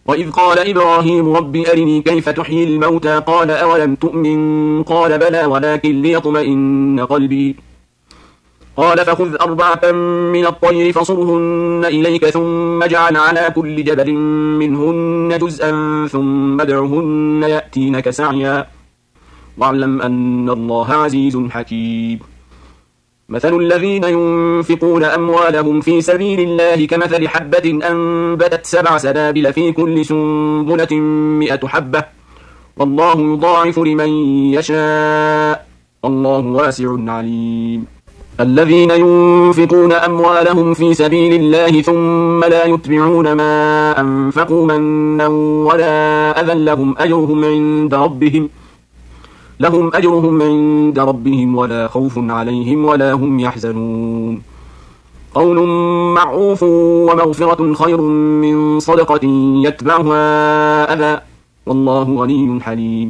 وإذ قال إبراهيم رب أرني كيف تحيي الموتى قال أولم تؤمن قال بلى ولكن ليطمئن قلبي قال فخذ 4 من الطير فصرهن إليك ثم اجعل على كل جبل منهن جزءا ثم ادعهن يأتينك سعيا واعلم أن الله عزيز حكيم مثل الذين ينفقون أموالهم في سبيل الله كمثل حبة أنبتت 7 سنابل في كل سنبلة 100 حبة والله يضاعف لمن يشاء والله واسع عليم الذين ينفقون أموالهم في سبيل الله ثم لا يتبعون ما أنفقوا منا ولا أذى لهم أجرهم عند ربهم ولا خوف عليهم ولا هم يحزنون قول معروف ومغفرة خير من صدقة يتبعها أذى والله غني حليم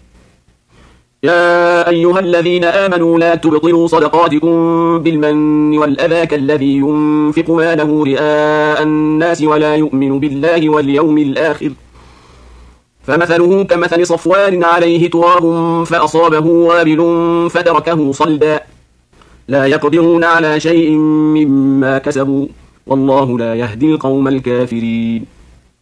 يا أيها الذين آمنوا لا تبطلوا صدقاتكم بالمن والأذى كالذي ينفق ماله رئاء الناس ولا يؤمن بالله واليوم الآخر فمثله كمثل صفوان عليه تراب فأصابه وابل فتركه صلدا لا يقدرون على شيء مما كسبوا والله لا يهدي القوم الكافرين